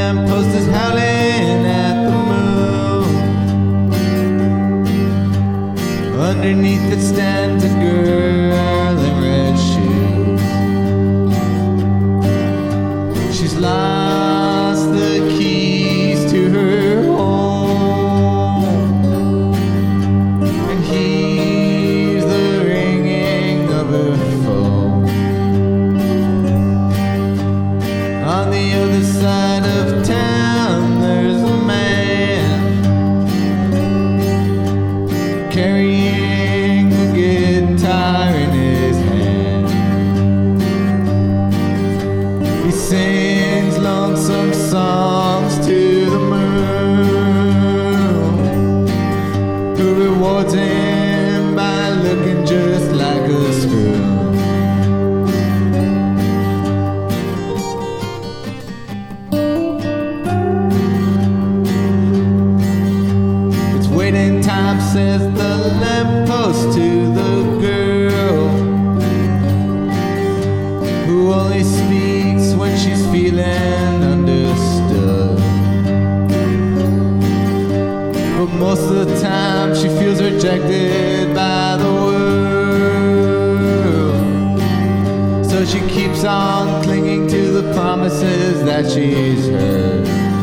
lamppost is howling at the moon. Underneath it stands a girl in red shoes. She's lost the keys to her home and hears the ringing of her phone. On the other side of town there's a man carrying a guitar in his hand. He sings lonesome songs to the moon, who rewards him by looking just like a screw. Waiting time, says the lamppost to the girl who only speaks when she's feeling understood. But most of the time she feels rejected by the world, so she keeps on clinging to the promises that she's heard.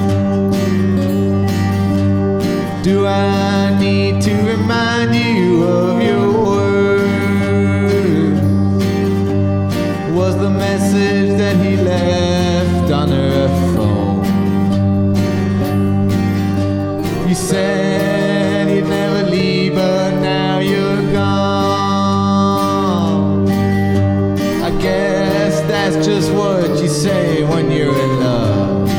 Do I need to remind you of your words? Was the message that he left on her phone? You said you'd never leave, but now you're gone. I guess that's just what you say when you're in love.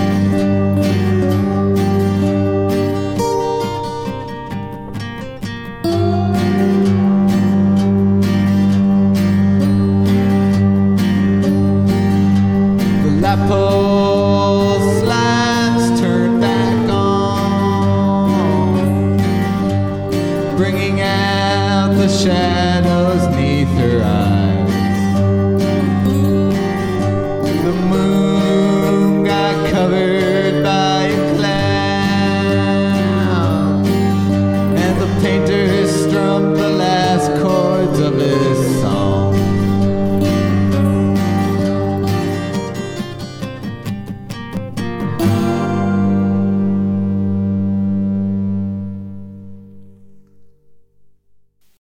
Lamppost lights turn back on, bringing out the shadows 'neath her